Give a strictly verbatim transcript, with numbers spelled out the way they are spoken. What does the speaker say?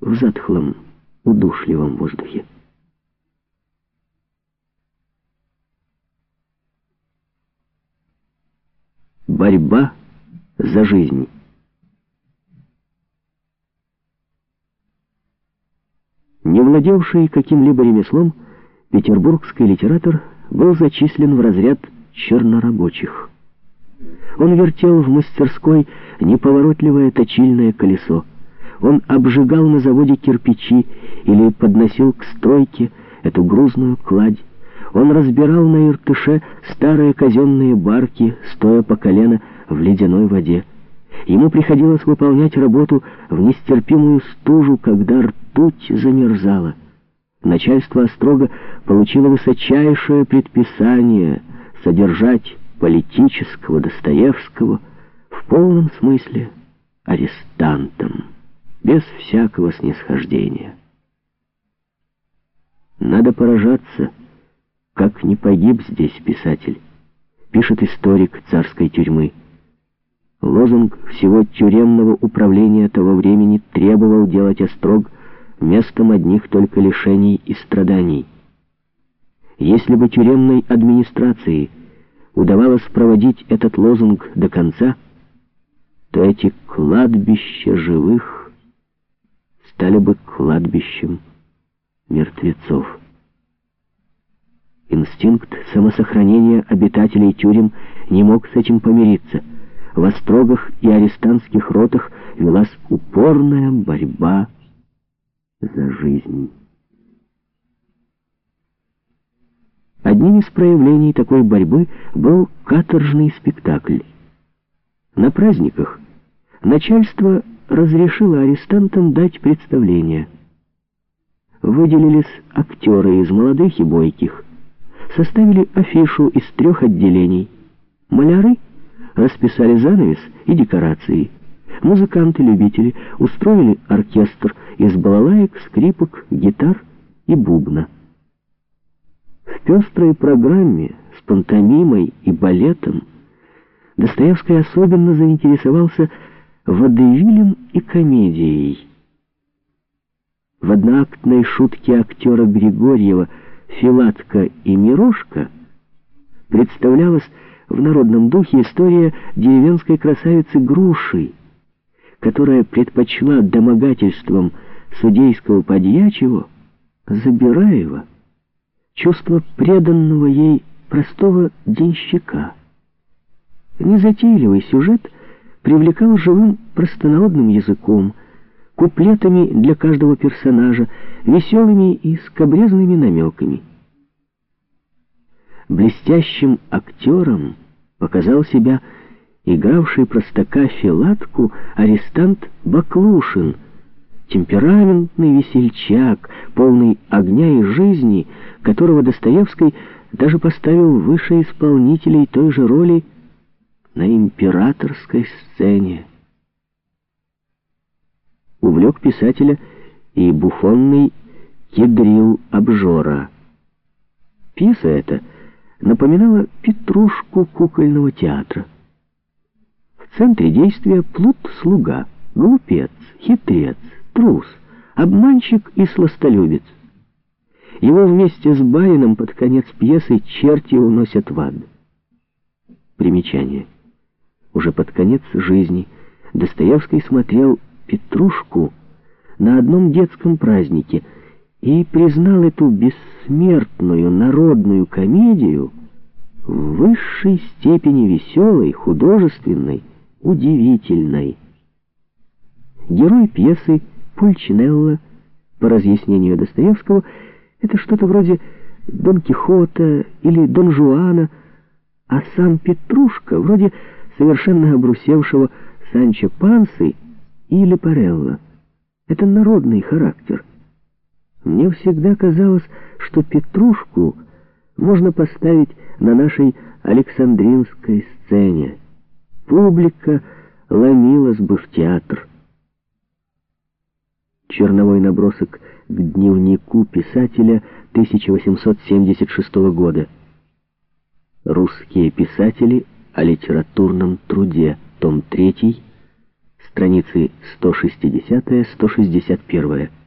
в затхлом, удушливом воздухе. Борьба за жизнь. Не владевший каким-либо ремеслом, петербургский литератор был зачислен в разряд чернорабочих. Он вертел в мастерской неповоротливое точильное колесо. Он обжигал на заводе кирпичи или подносил к стройке эту грузную кладь. Он разбирал на Иртыше старые казенные барки, стоя по колено в ледяной воде. Ему приходилось выполнять работу в нестерпимую стужу, когда ртуть замерзала. Начальство Острога получило высочайшее предписание содержать политического Достоевского в полном смысле арестантом, без всякого снисхождения. Надо поражаться, как не погиб здесь писатель, пишет историк царской тюрьмы. Лозунг всего тюремного управления того времени требовал делать Острог местом одних только лишений и страданий. Если бы тюремной администрации удавалось проводить этот лозунг до конца, то эти кладбища живых стали бы кладбищем мертвецов. Инстинкт самосохранения обитателей тюрем не мог с этим помириться. В острогах и арестантских ротах велась упорная борьба за жизнь. Одним из проявлений такой борьбы был каторжный спектакль. На праздниках начальство разрешило арестантам дать представление. Выделились актеры из молодых и бойких, составили афишу из трех отделений. Маляры расписали занавес и декорации. Музыканты-любители устроили оркестр из балалаек, скрипок, гитар и бубна. В пестрой программе с пантомимой и балетом Достоевский особенно заинтересовался водевилем и комедией. В одноактной шутке актера Григорьева «Филатка и Мирошка» представлялась в народном духе история деревенской красавицы Груши, которая предпочла домогательствам судейского подьячего Забираева чувство преданного ей простого денщика. Незатейливый сюжет привлекал живым простонародным языком, куплетами для каждого персонажа, веселыми и скабрезными намеками. Блестящим актером показал себя игравший простака Филатку арестант Баклушин, темпераментный весельчак, полный огня и жизни, которого Достоевский даже поставил выше исполнителей той же роли на императорской сцене. Увлек писателя и буфонный кедрил обжора. Пьеса эта напоминала петрушку кукольного театра. В центре действия плут-слуга, глупец, хитрец, трус, обманщик и сластолюбец. Его вместе с барином под конец пьесы черти уносят в ад. Примечание. Уже под конец жизни Достоевский смотрел «Петрушку» на одном детском празднике и признал эту бессмертную народную комедию в высшей степени веселой, художественной, удивительной. Герой пьесы Пульчинелло, по разъяснению Достоевского, это что-то вроде Дон Кихота или Дон Жуана, а сам Петрушка вроде совершенно обрусевшего Санчо Пансы и Лепарелло. Это народный характер. Мне всегда казалось, что Петрушку можно поставить на нашей Александринской сцене. Публика ломилась бы в театр. Черновой набросок к дневнику писателя тысяча восемьсот семьдесят шестого года. Русские писатели о литературном труде. Том третий, страницы сто шестидесятая — сто шестьдесят первая.